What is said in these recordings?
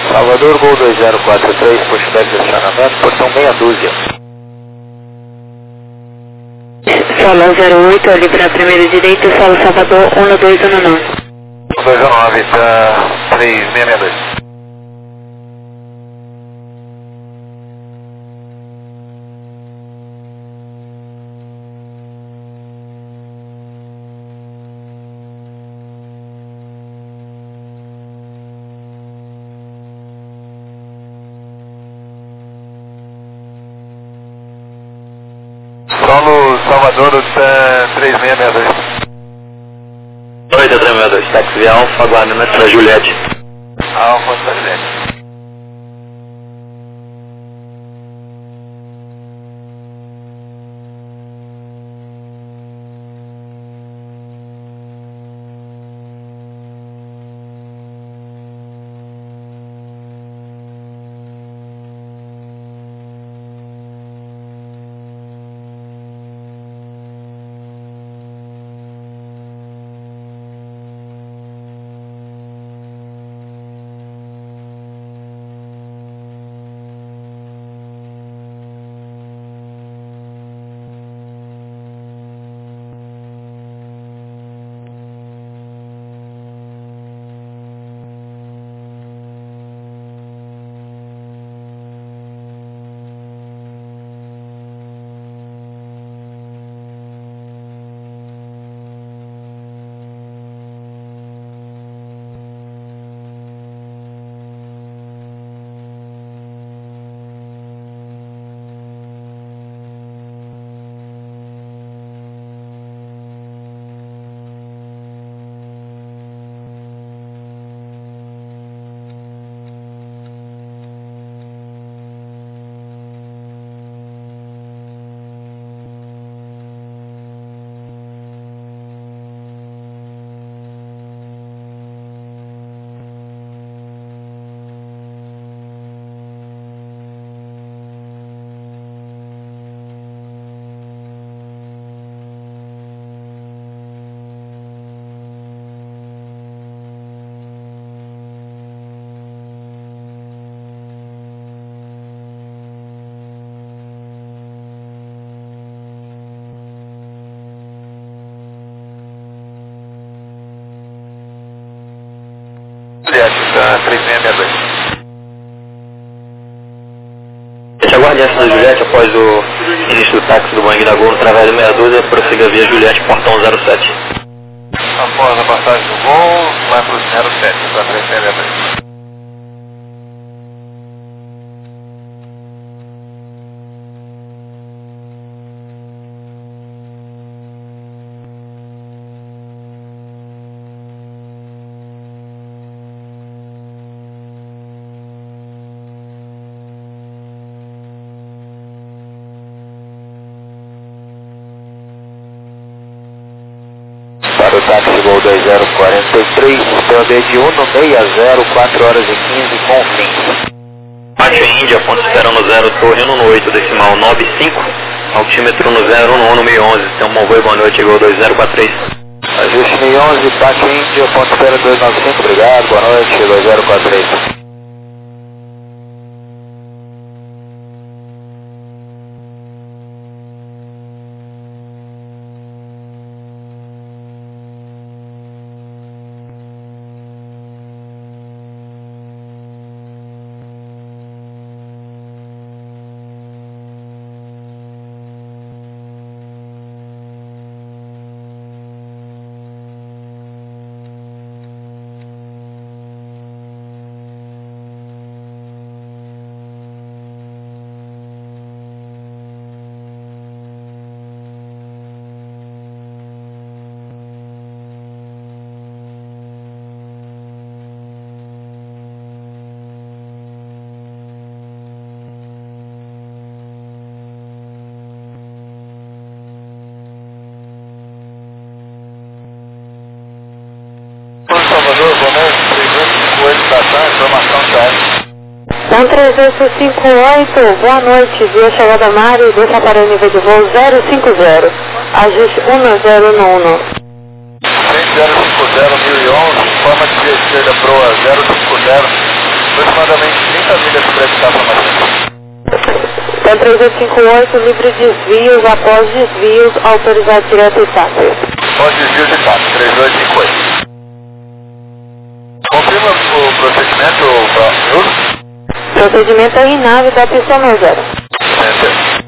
Salvador, Gol 2043, pushback de acionamento, portão meia dúzia. Solo 08, libra primeiro direito, solo Salvador, 1219. 219, tá 3662. Solo Salvador, 3662. Oi, 3662, táxi Alfa, aguardamento para Juliette. Alfa, Juliette. Juliette, tá 3662. Aguarde essa da Juliette após o início do táxi do Boeing da Gol através da meia dúzia, prossiga via Juliette, portão 07. Após a passagem do Gol, vai para o 07, tá 3662. Para o táxi Gol 2043, POD de 160, 4 horas e 15, com fim. Mate Índia, ponto esperando 0, torre 118, decimal 95, altímetro no 01111, tem um bom voo e boa noite, Gol 2043. Ajuste 1011, Mate Índia, ponto espera 295, obrigado, boa noite, 2043. Salvador, boa noite, 3858 da TAM, informação já. 13858, boa noite, via chegada Mari, deixa para o nível de voo 050, ajuste 1011. 050 1011, forma de via esquerda proa 050, Aproximadamente 30 milhas para evitar para mais. Então 3858, livre desvios, após desvios, autorizado direto e TAP. Após desvio de TAP, 3858. Confirma o procedimento, senhor? Procedimento é em nave da pista 90. Enter.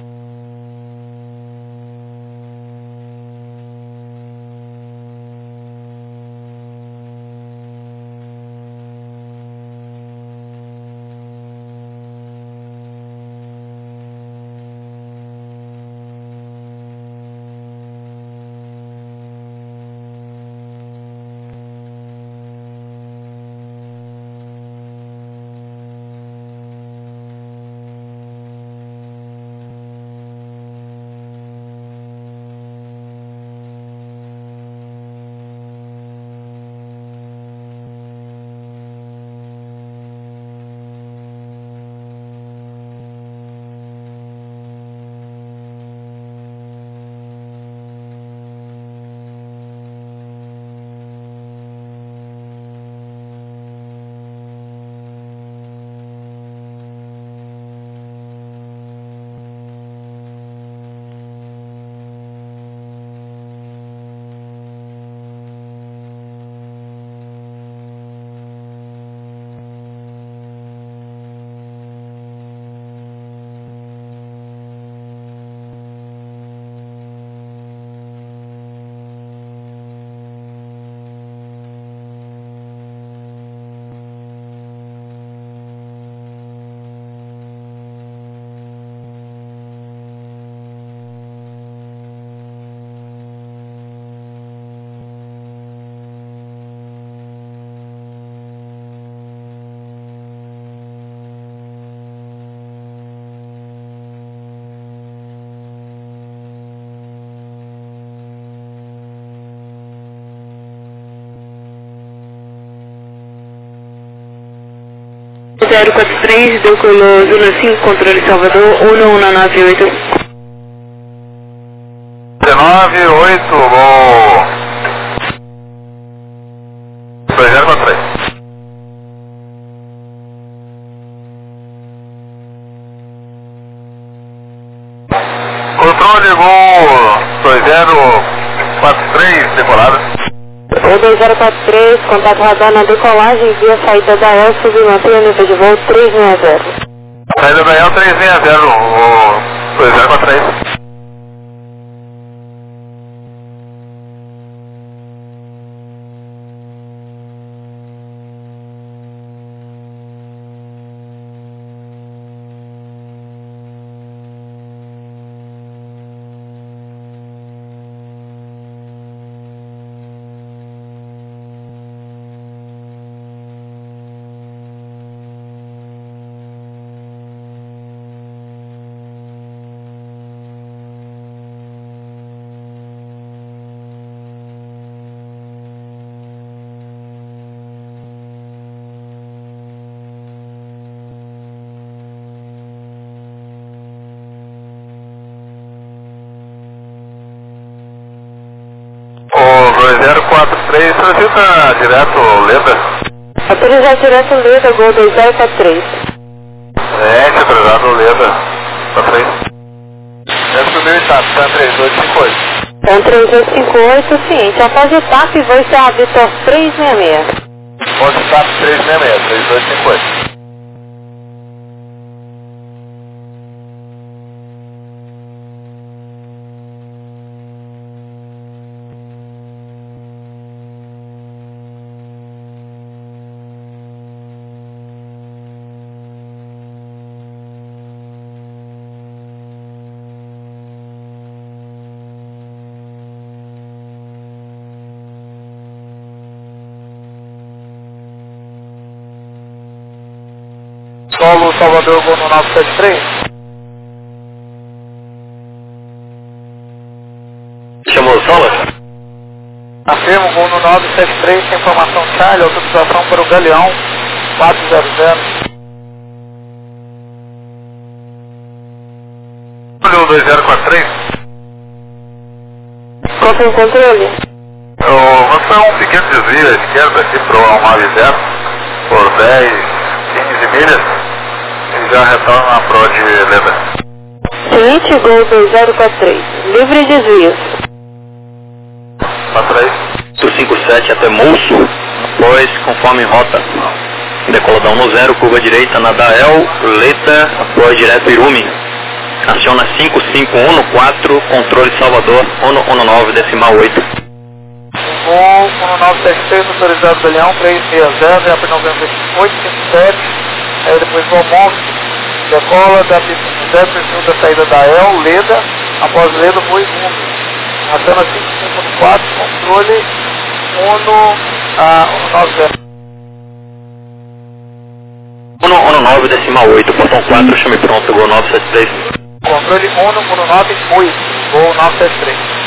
Zero 43, decolou Zona 5, controle Salvador, 1198. 198, vou... 2043. Controle, voo 2043, decolada. O 2043, contato radar na decolagem via saída da EL, submantenha nível de voo 360. Saída da EL 360, o 2043. O 2043 solicita direto Leda. Autorizado direto Leda, Gol 2043. Autorizado Leda. Pra frente. Deve subir o status, tá 3258. Então 3858, ciente. Após o TAP, vou encerrar Vitor 366. Após o status 366, 3258. Solo Salvador, voo no 973. Chamou o Sola? Afirmo, voo no 973, sem informação Charlie, autorização para o Galeão 400. Olha o 2043. Qual foi o controle? Vou fazer um pequeno desvio à esquerda aqui para o Almar Zero, por 10, 15 de milhas e já retorna a Pro de Leda. Seguinte, Gol 2043, livre e desvios. 43. 57 até Moço, após conforme rota. Decoladão no 0, curva direita na Dael, Leta, após direto Irume. Aciona 5514, controle Salvador, 119, decimal 8. Voo 1976, autorizado do Leão, 360, é a 9857, aí depois voo Monte, decola da pista 0, perfil da saída da El, Leda, após Leda, voo Irume. Aciona 5514, controle 190. 119, decimal 8, portão 4, chame pronto, Gol 973. Controle 198, Gol 973.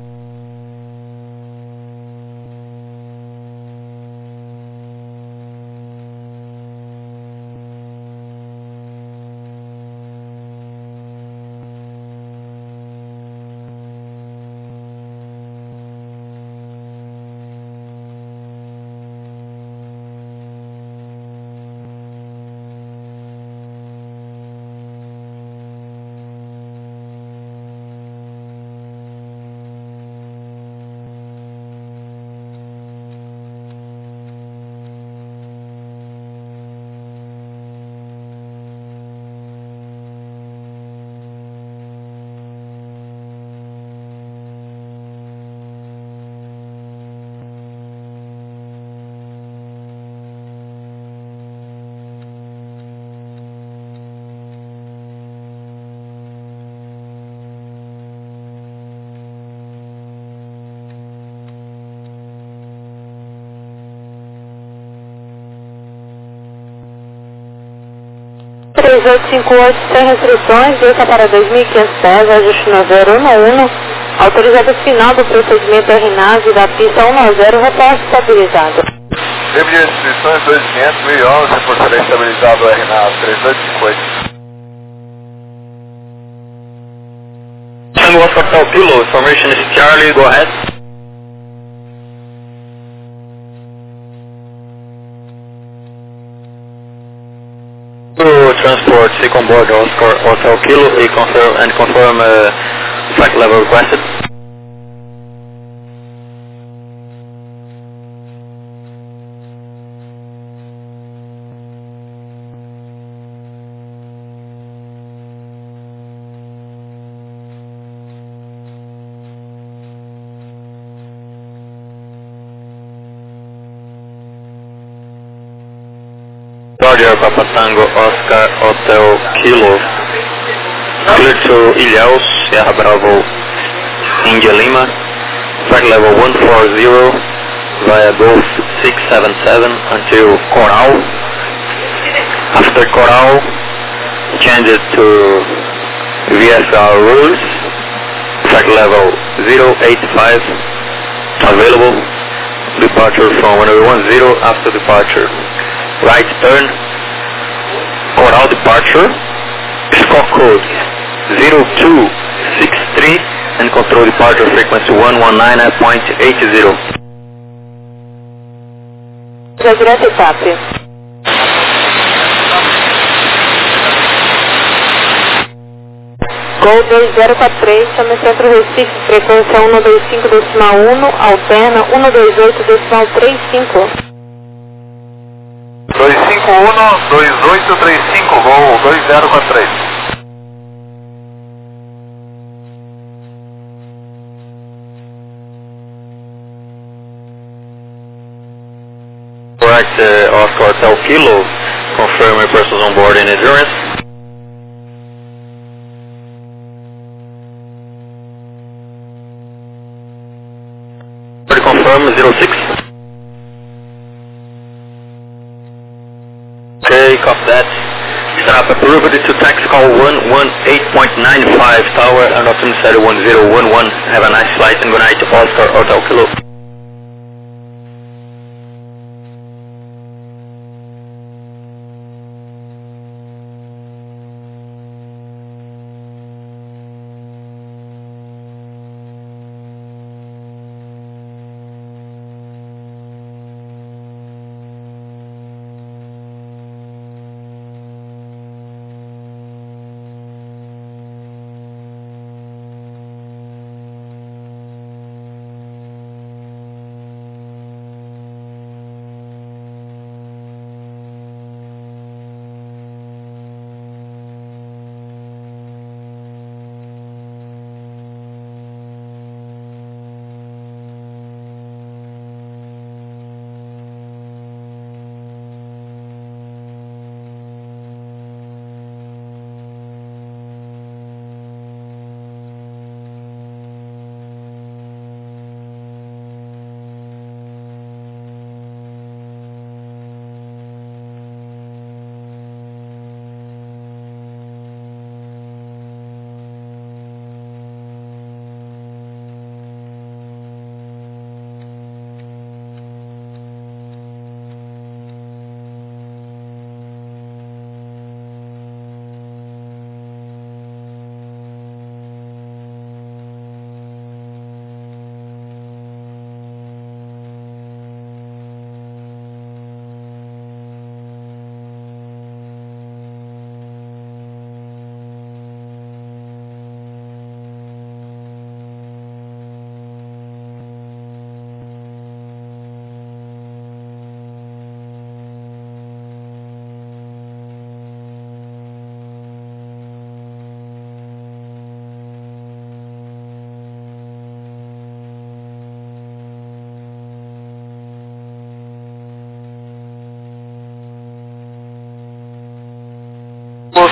sem restrições, desça para 2.500 pés, ajuste no 011, autorizado final do procedimento RNAS e da pista 10, reposto estabilizado. Livre de restrições 2500, 1011, portaria estabilizado RNAS 3858. Tango Oscar Tal Kilo, information is Charlie, go ahead. Transport, take on board Oscar Hotel Kilo and confirm flight level requested. Roger, Papa Tango, Oscar, Hotel, Kilo. Clear to Ilhéus, Sierra Bravo, India Lima. Flight level 140 via Gulf 677 until Coral. After Coral, change it to VFR rules. Flight level 085 available. Departure from runway 10 after departure. Right turn, Coral departure, score code 0263 and control departure frequency 119.80. Já direto TAP. Gol 2043, chama Centro Recife, frequência 125.1, alterna 128.35. 251-2835, voo 2043. Correct, Oscar Hotel Kilo, confirm your persons on board in endurance. Confirm 06. Okay, copy that. Stop approved to taxi call 118.95 tower and optimism 1011. Have a nice flight and good night to Oscar Hotel Kilo.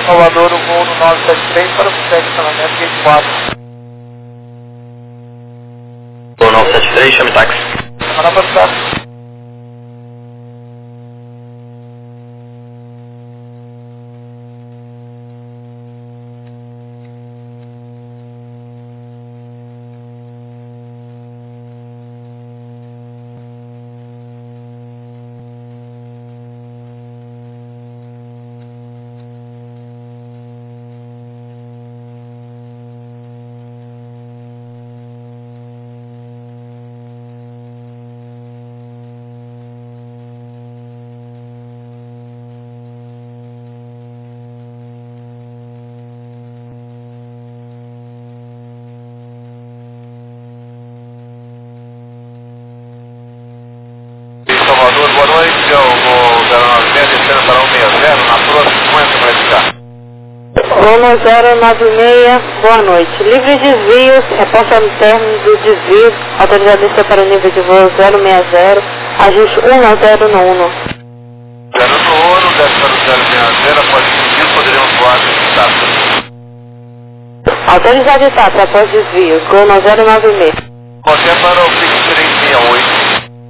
Salvador, o voo no 973 para o estacionamento gate 4. Voo 973, chame táxi. Semana passada. Salvador, boa noite, eu vou 096 descendo para 160, na próxima 50 para ficar. Voo 096, boa noite. Livre desvios, reposta no término do desvio, autorizado a descer para o nível de voo 060, ajuste 10 no 1. 0 no 1, desce para o 060, após desvio, poderíamos voar de TAP. Autorizado de TAP após desvio, Gol 096. Qualquer para o fixo 368.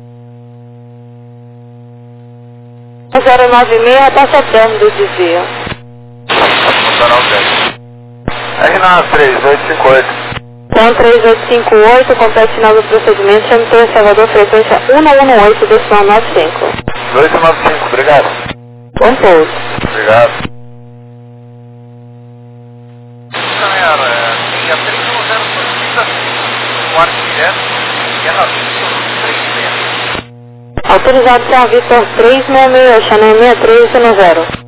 096, reposta o término do desvio. Funcional 10. RNA 3858. Então 3858, complete final do procedimento, chame pelo Salvador, frequência 118, decimal 95. 295, obrigado. Bom pouso. Obrigado. Galera, linha 310 solicita o ar direto e ela visto 36. Autorizado para Vitor 366, Chanel 6310.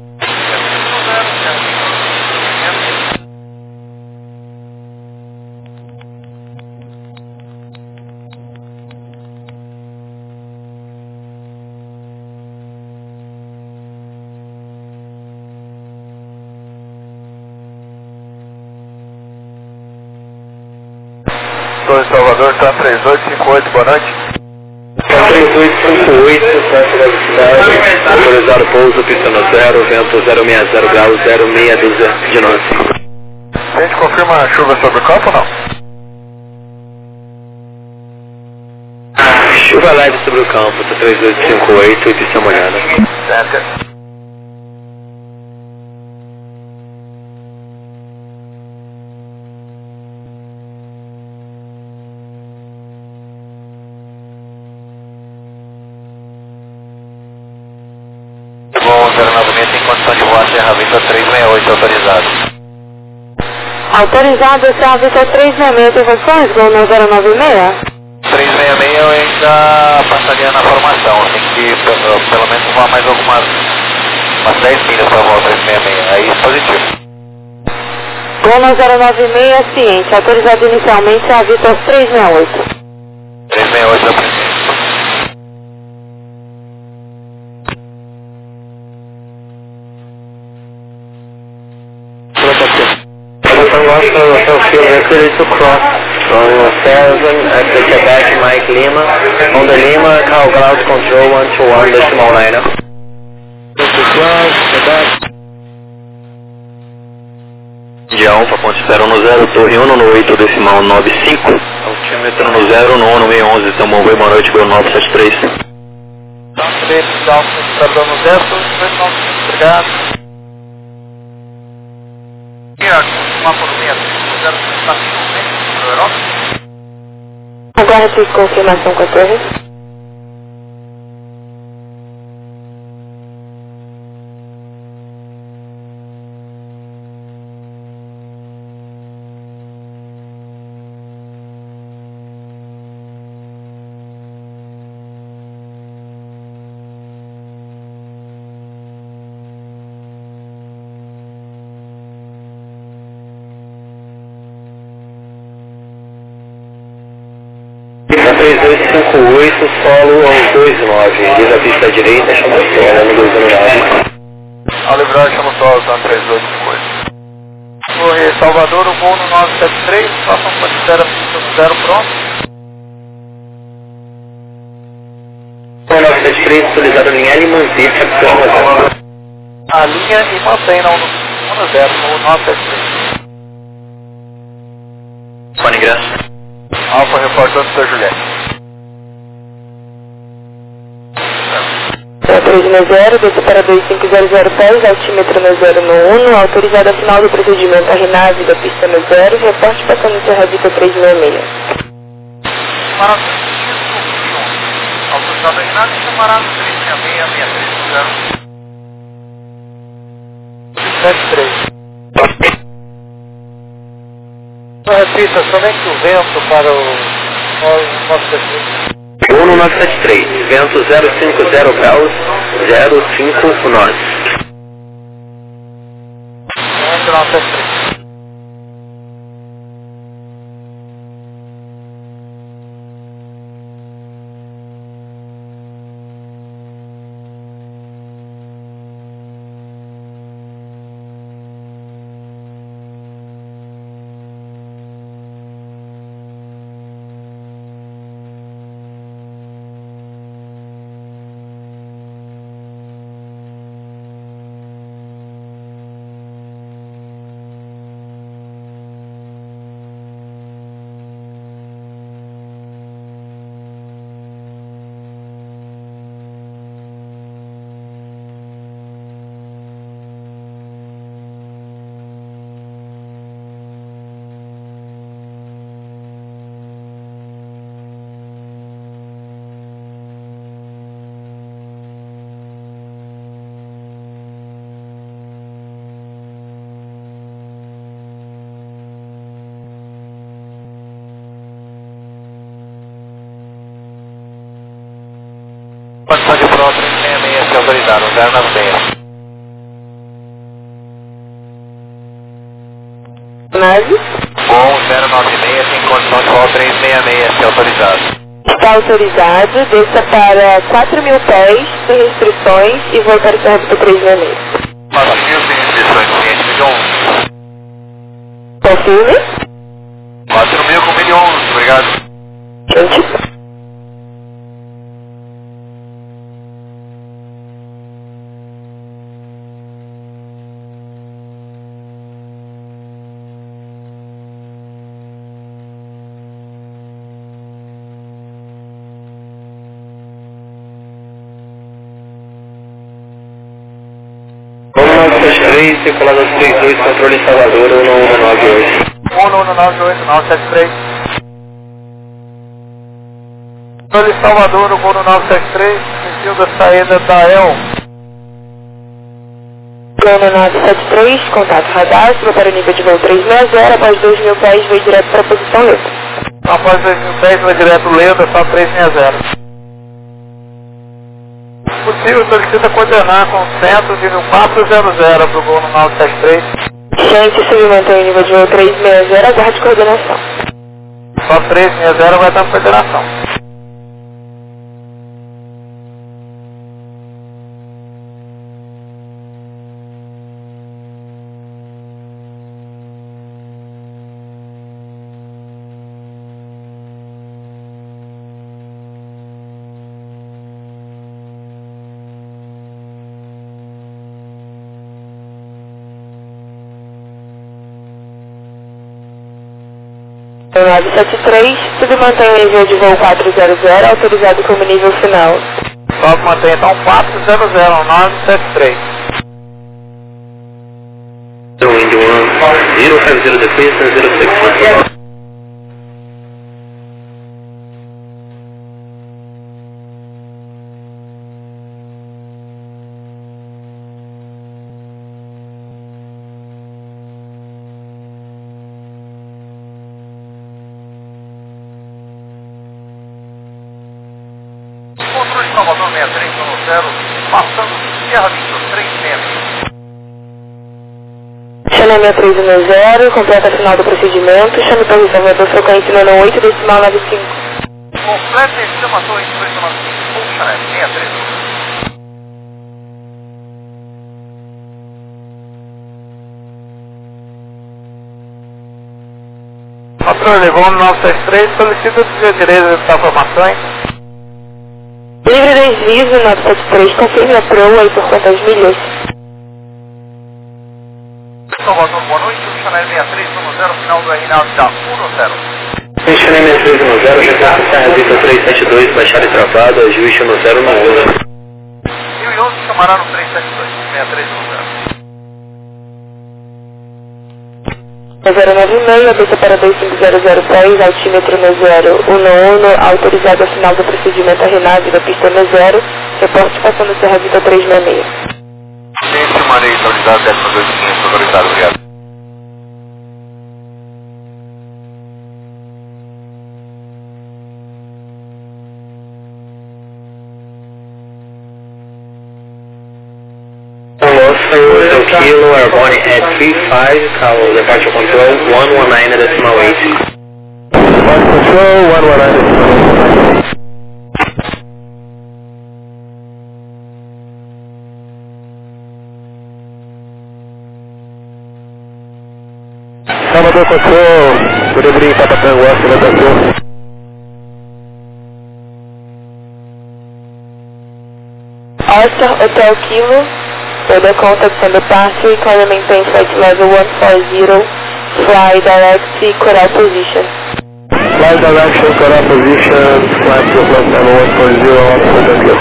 Estou em Salvador, está 3858, boa noite. 3858, centro da cidade, autorizado pouso, pista no 0, vento 060 graus, 06 de norte. A gente confirma a chuva sobre o campo ou não? Chuva leve sobre o campo, tá 3858 e pista molhada. Certo. Bom, 096 tem condição de voar Serra Vitor 368 autorizado. Autorizado para Vitor 366, tem condições, Gol 096? 366 eu ainda passaria na formação, tem que pelo menos voar mais umas 10 milhas para voar 366, aí positivo. Gol 096, ciente, autorizado inicialmente a Vitor 368. 368 é o princípio. To cross from 1000 at the Quebec Mike Lima, on the Lima, Cal Ground Control 121 decimal 9. Dia 1 para ponte 0 no 0, torre 1 no 8 decimal 95, altímetro no 0 no 1 no 611, então bom boa noite, Gol 973. Então, direito de alto, estradão no 0, 295, obrigado. E a uma autonomia 0 está finalmente na Europa? Agora fiz confirmação com a torre. Na 3858, solo aos 29, liga a pista direita, chama solo, no 209. Ao livrar, chama solo, tá 3858. Torre Salvador, o voo no 973, façam considera pista no 0 pronto. 973, autorizado linha e manter, captura no 0. A linha e mantém, não, no no 0, voo 973. Fone ingresso. Alfa reportando Sr. Juliette. 360, desce para 2500 pés, altímetro no 0 no 1, autorizado a final do procedimento a renave da pista no 0, reporte passando Serra Vista 366. Camarada 5 autorizado a renave, camarada 366, 630. 73. Repita, somente o vento para o nosso destino. Uno 973, vento 050 graus, 05 norte. 973. Condição de prova 366, se autorizado, 096. 9. Bom, 096, tem condição de prova 366, se autorizado. Está autorizado, desça para 4.000 pés, sem restrições, e voltar para Serra Vista 366. 4.000 sem restrições, cliente, milhão 11. Confirme. 4.000 com milhão 11, obrigado. Gente. Uno 973, circulado 32, controle Salvador, 1198. 1198, 973. Controle Salvador, no voo 973, sentido da saída da EL. Plano 973, contato radar, suba para o nível de voo 360, após 2.000 pés, voo direto para a posição letra. Após 2010, vai direto Leda, só 360. Possível, solicita coordenar com o centro de 1400 para o voo 973. Gente, se mantém o nível de voo 360, aguarde coordenação. Só 360 vai estar na coordenação. Plano 973, submantém o nível de voo 400, autorizado como nível final. Só mantém então 400, 973. Wind 1, 050 degrees, 06. Controle Salvador 6310, passando Serra Vista 366. Chame 6310, completa a final do procedimento, chame para o Salvador, frequência 98, decimal 95. Completa e chamatou em 295, puxa, 63. Controle, voo 973, solicita o direito das informações. Livre desvio 973, confirme a proa e por quantas milhas? Salvador, boa noite, o Chanel 6310, final do RNAV da 10. Chanel 6310, reporta Rita 372, baixada e travada, ajuste no 0 no 11. 1011, chamará no 372, 6310. 096, desça para 25006, altímetro no 011, autorizado ao final do procedimento a RNAV da pista no 0, reporte passando Serra Vida 366. Gente, Marei, autorizado, 102.500, autorizado, obrigado. Hotel Kilo, airborne at 35, call departure control 119.8. Departure control 119.8. Salvador Control, good evening, Papa Tango, West, Oscar Hotel Kilo, further contact on departure, economy maintain flight level 140, fly direct, correct position. Flight direction, correct position, climb to flight level 140, Oscar Hotel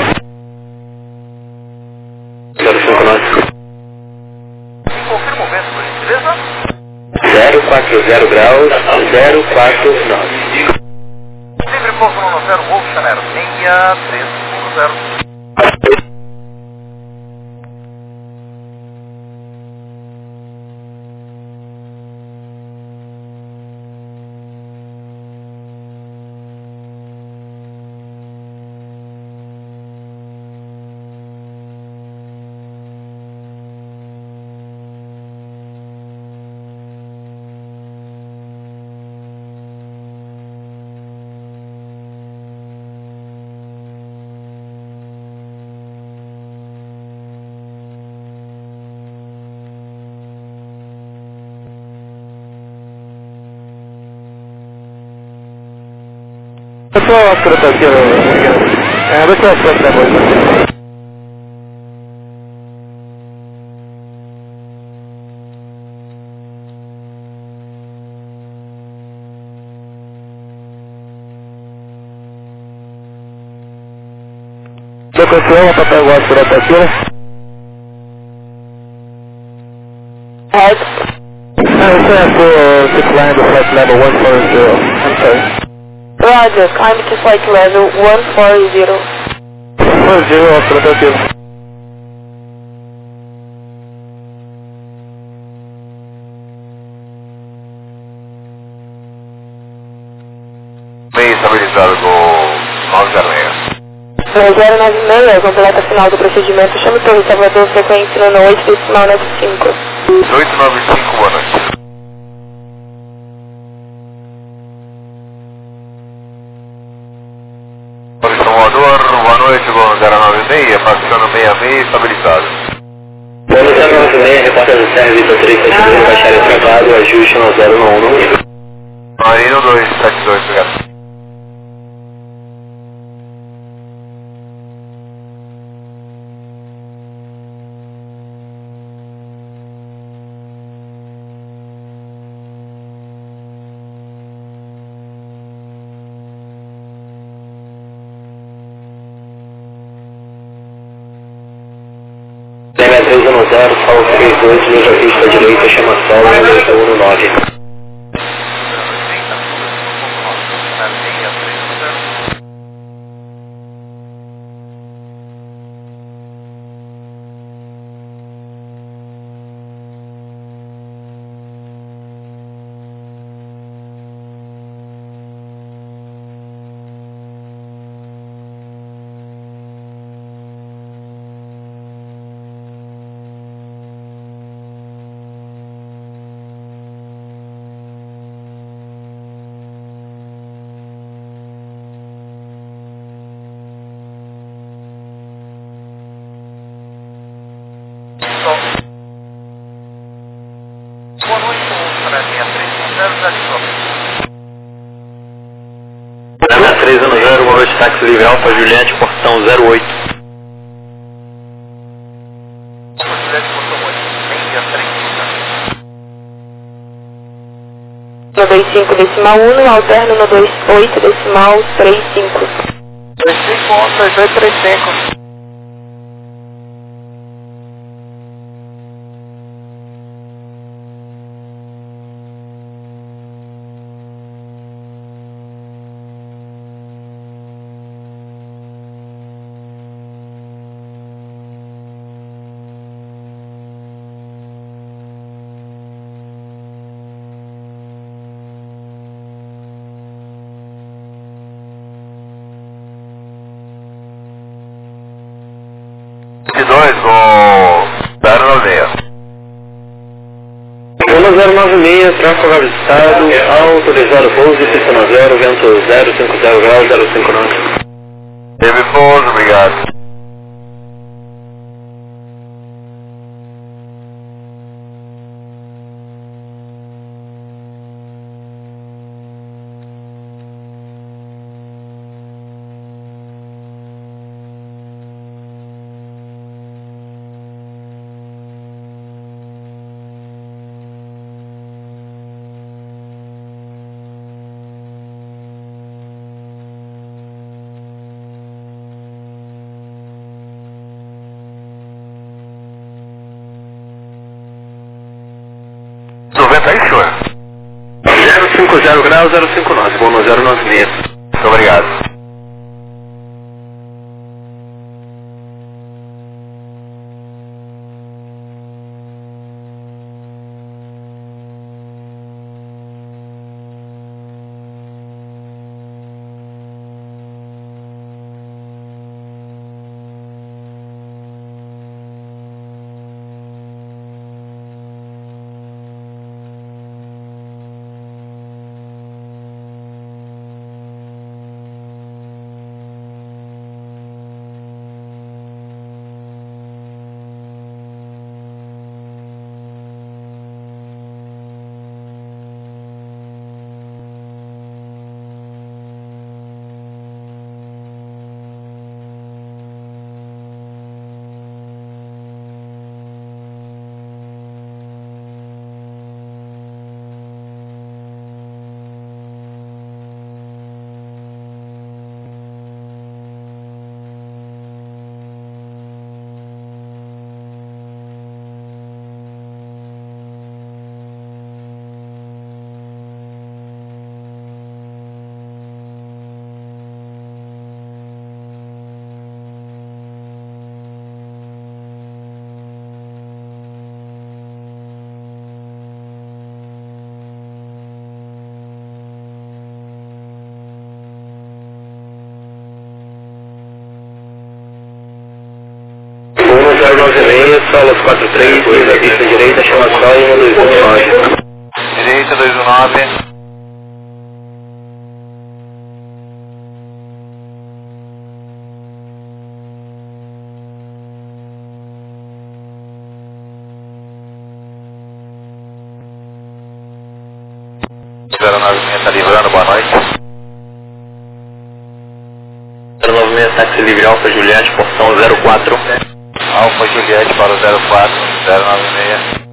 Kilo. Confirma o vento, por gentileza. 040 graus, 049. Livre pouso no 0, Wolf Chanel 6310. Pessoal, Oscar Hotel Kilo, vai ser a frente da coisa. Control, Papa Oscar Hotel Kilo. Head. This is to climb the flight level 140, I'm sorry. Roger, climb to flight level 140. 140, Oscar Hotel Kilo. Bem estabilizado com 906. 096, completa final do procedimento, chame Torre Salvador, frequência no 8, decimal 95. 895, boa noite. Torre Salvador, boa noite, com 096, passando 66, estabilizado. Bônus 096, reporta do Serra Vida 372, baixada e travado, ajuste no 0 no 11. Marino 272, obrigado. Lembra 310, Sol 32, linha pista direita, chama Sol, 119. Boa noite, Chanel 6310, Na 310, boa noite, táxi livre Alfa Juliette, portão 08. Juliette, portão 8, 6310. 25 decimal 1, alterno no 28 decimal 35. 25-3835. Zona 096, tráfego avistado, autorizado pouso, pista 0, vento 050 graus, 059. Teve pouso, obrigado. Aí, senhor. 050 graus, 059, voo no 096. Muito obrigado. Zona 096, solos 43, pista direita, chama só e 1219. Direita 219. Está livrando, boa noite. 096, táxi livre Alfa Juliette, portão 04. Alfa Juliette para o 04, 096.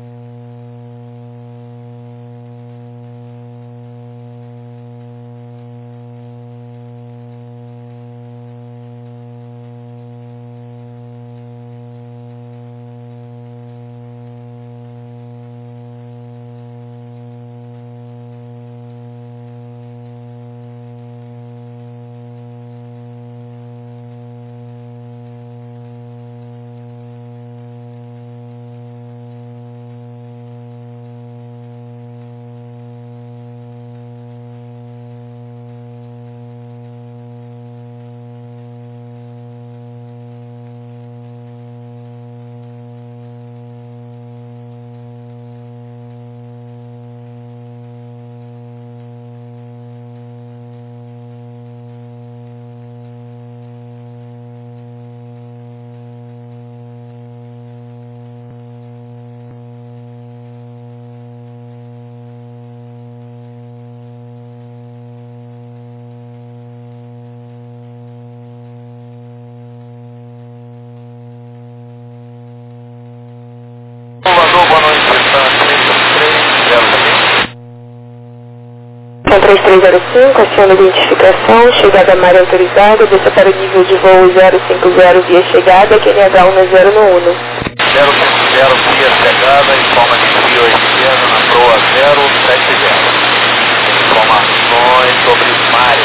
3305, aciona a identificação, chegada à área autorizada, desça para o nível de voo 050 via chegada, QNH 10 no Uno. 050 via chegada, informa de via esquerda na proa 070. Informações sobre Mari.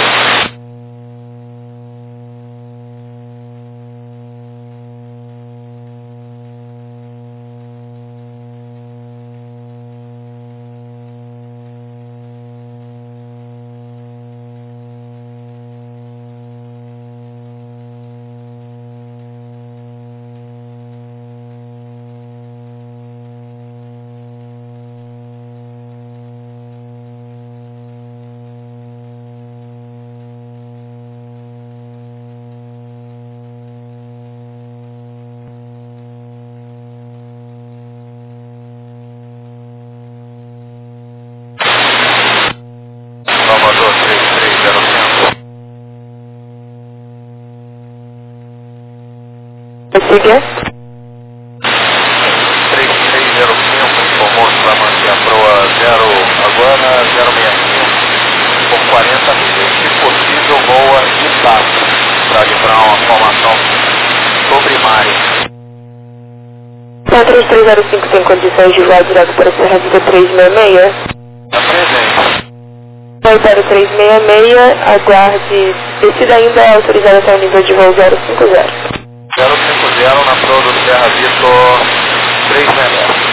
Salvador 3305. Siga. 3305 informou que vai manter a proa 0 Aguana 065 por 40 milhas. Se possível, voa de taxa para livrar uma informação sobre Mari. 3305 tem condições de voar direto para a Serra Vida 366? Está presente. Vai para o 366, aguarde, descida ainda autorizada até o nível de voo 050. 050 na proa do Serra Vitor 366.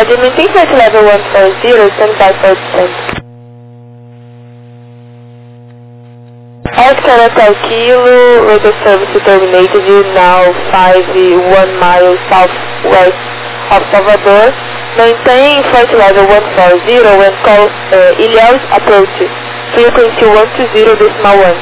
Roger, maintain flight level 140, stand by for descent. Oscar Hotel Kilo, radio service terminated now 1 mile southwest of Salvador. Maintain flight level 140 and call Ilhéus approach, frequency 120.1.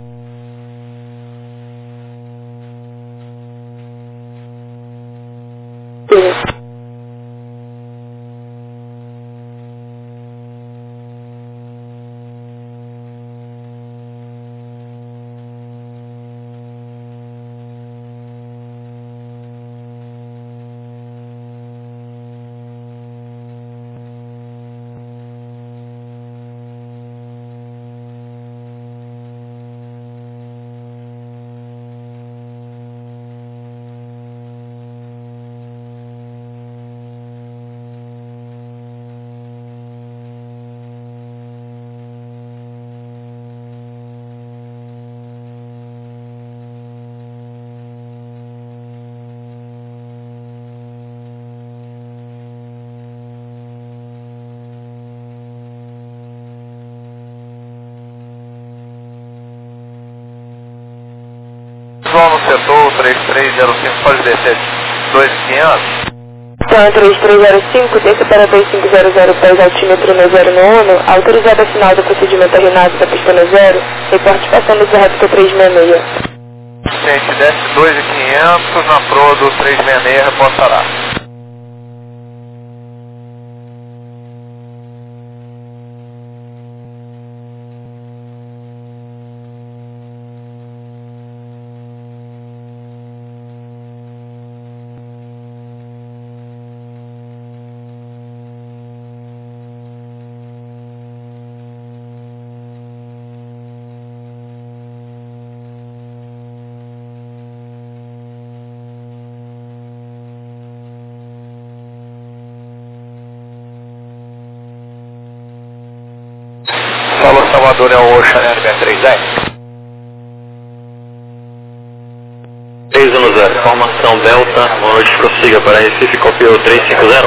João no setor 3305, pode descer 2500. Então, 3305, desça para 2500, pés altímetro no 0 no 1, autorizado a final do procedimento arenado da pista no 0, reporte passando do Raptor 366. Gente, desce 2500 na proa do 366, reportará. Falou Salvador, é o Ocean LB310. 310, formação Delta, boa noite, prossiga para Recife, copiou 350.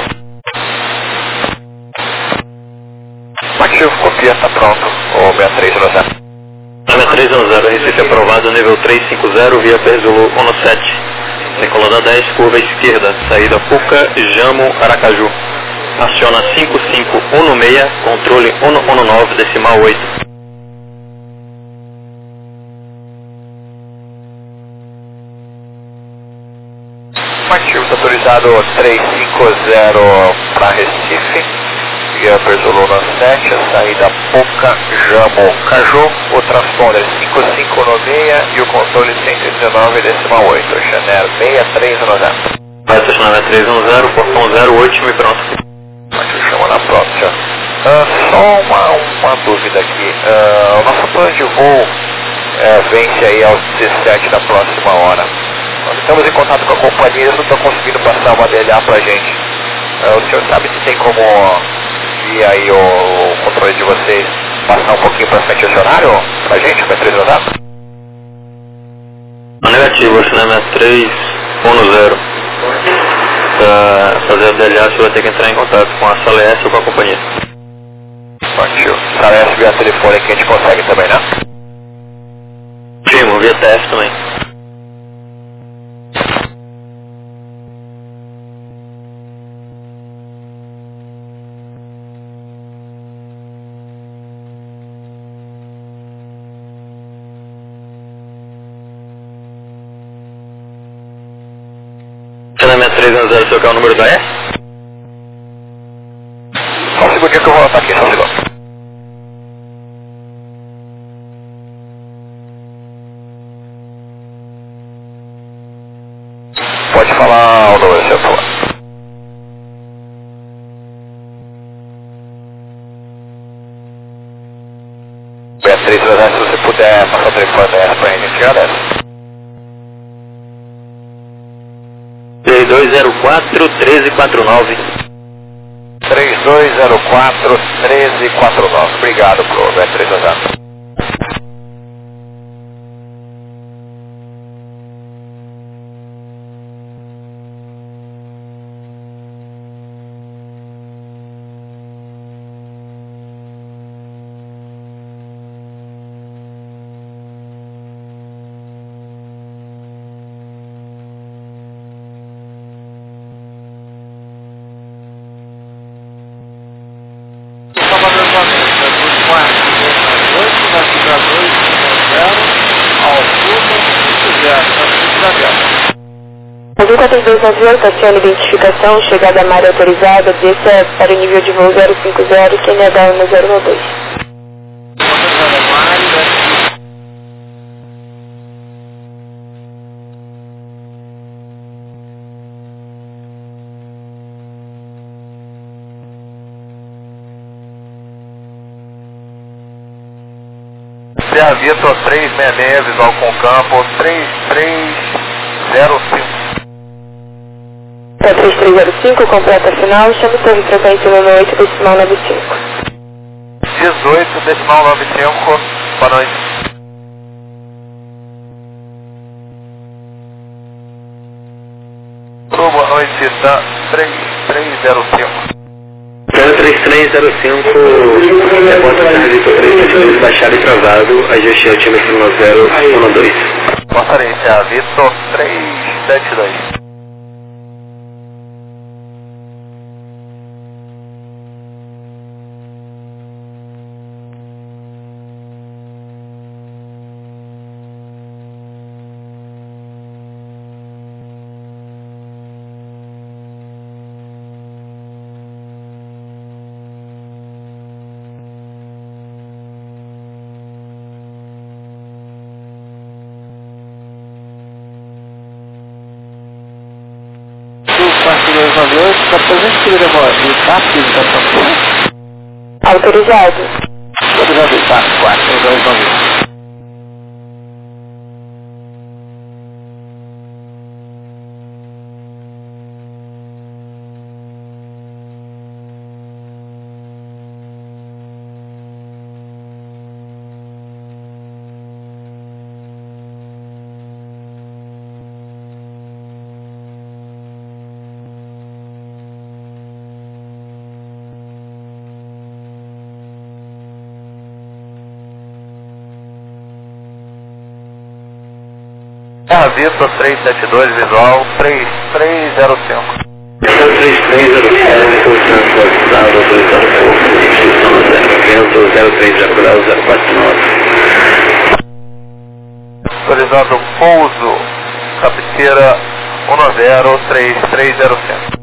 Ativo, copia, está pronto, o 6310. 6310, Recife aprovado, nível 350, via Perzulu 17. Decolada 10, curva esquerda, saída Puca, Jamo, Aracaju. Aciona 5516, controle 119, decimal 8. Ativo, está autorizado 350 para Recife, via Perzulu 7, saída Puca, Jamo, Caju, o transponder 5516 e o controle 119, decimal 8, Chanel 6310. Vai estacionar 310, portão 08 e pronto. Chama na própria. Só uma dúvida aqui. O nosso plano de voo vence aí aos 17 da próxima hora. Nós estamos em contato com a companhia, eles não estão conseguindo passar uma DLA pra gente. O senhor sabe se tem como via aí o controle de vocês passar um pouquinho para frente esse horário pra gente, para 3 horas? Negativo, estacionar 310. Para fazer a DLA, você vai ter que entrar em contato com a Salés ou com a companhia. Partiu. Salés via telefone que a gente consegue também, né? Primo, via TF também. Na 310, seu carro, o número da S? Só um segundinho que eu vou anotar aqui, só um segundo. Pode falar o número, seu favor. Beatriz, se você puder passar o telefone dessa pra gente, te agradeço. 3204 1349. 3204 1349. Obrigado, pro Beatriz Osasco. Azul 4298, acione identificação, chegada à área autorizada, desça para o nível de voo 050, CNH 1012. CA Vitor 366, visual com campo 3305. 3305, completa final, chame torre frequência 98, decimal 95. 18, decimal 95, boa noite. Boa noite, tá 3305. 3305, reporta a Vitor 372, baixado e travado, ajuste altímetro 1012. Portaria CA Vitor 372. Autorizado. Autorizado, tá, 4298. CA Vitor 372, visual 3305. 3305, transportado, autorizado por instituição 030 grau 049. Autorizado pouso, cabeceira 103305.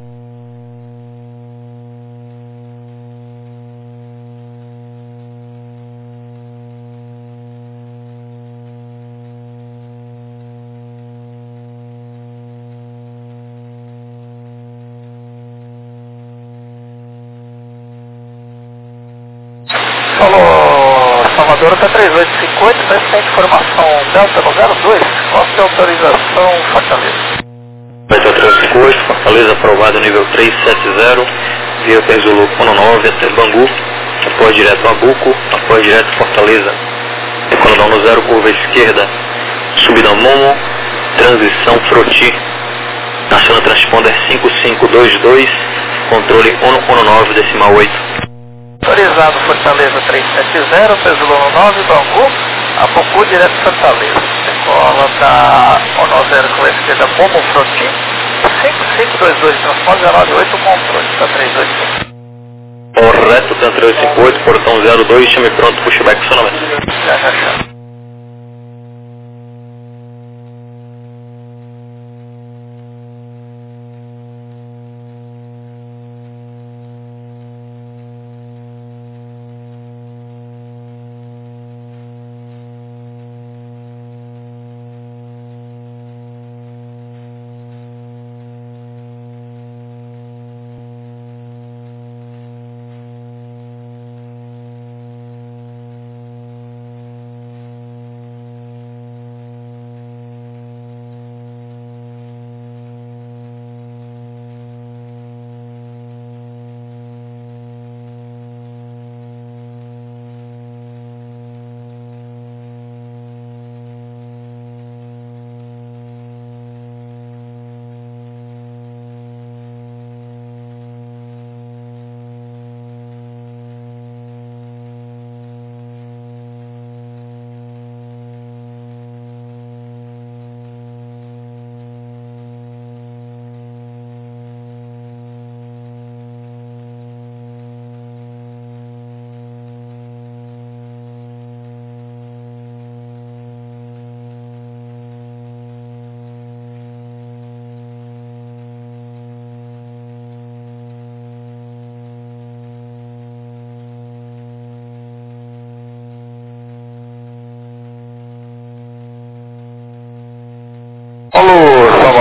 Falou, Salvador tá 3850, parece que tem informação Delta no 02, qual que é a autorização Fortaleza? Vitor 358, Fortaleza aprovado nível 370, via Zulu 19 até Bangu, apoio direto a Buco, apoio direto Fortaleza, decoladão no 0, curva esquerda, subida Momo, transição Froti, aciona transponder 5522, controle 119, decimal 8. Autorizado Fortaleza 370, Zulu 9, Bangu, a Bocu direto Fortaleza. Decola da 10 com a esquerda Momo Froti, 5522, transporte 098, controle, tá 385. Correto, 358, portão 02, chame pronto, pushback, funcionamento. Já.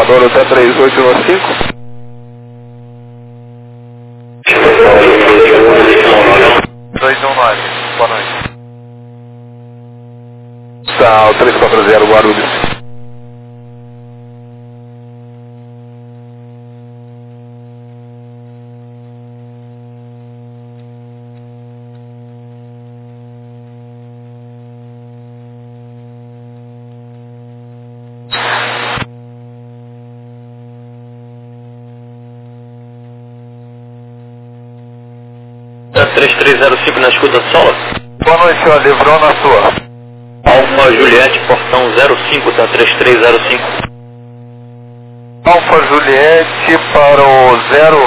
Salvador até 3815. Boa noite. Sal 340 Guarulhos. Da 3305 na escuta solo. Boa noite, senhor. Livrou na sua. Alfa Juliette, portão 05, tá 3305. Alfa Juliette para o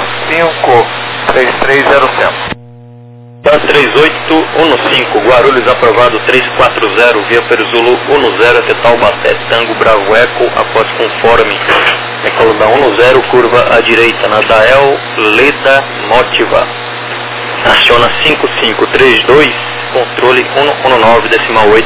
053305. Da 3815, Guarulhos aprovado 340, via Perizulu 10 até Taubaté, Tango Bravo Eco, após conforme. Decola da 10, curva à direita na Dael, Leda Motiva. Aciona 5532, controle 119,8.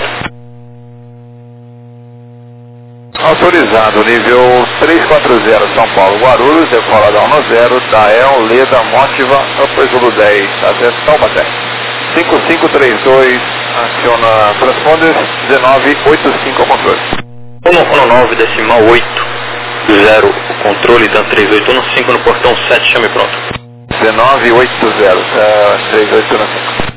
Autorizado, nível 340, São Paulo, Guarulhos, decola da 10, Dael, Leda, Motiva, Upper Zulu 10, até Taubaté. 5532, aciona transponder 1985 ao controle. 119,8, 0, o controle da 3815 no portão 7, chame pronto. 1980, 3815.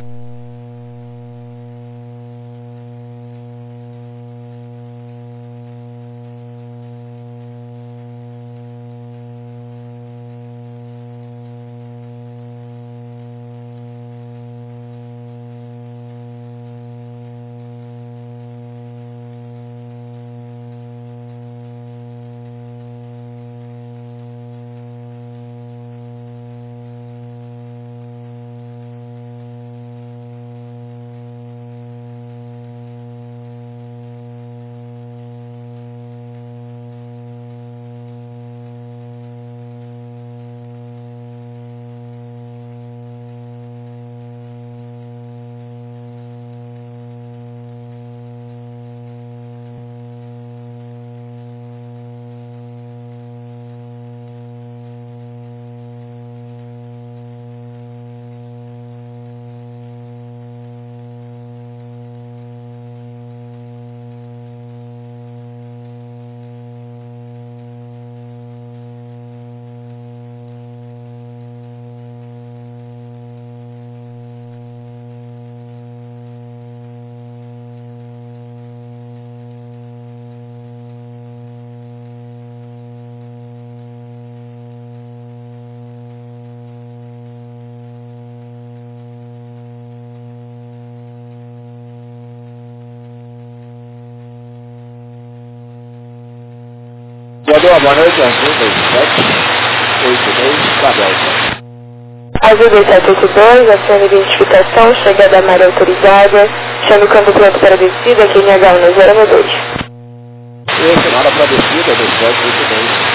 Boa noite, Azul 2782, Cabelta. Azul 2782, acione identificação, chegada à área autorizada, chame o câmbio pronto para descida, QNH 1092. E chamada para descida 2782.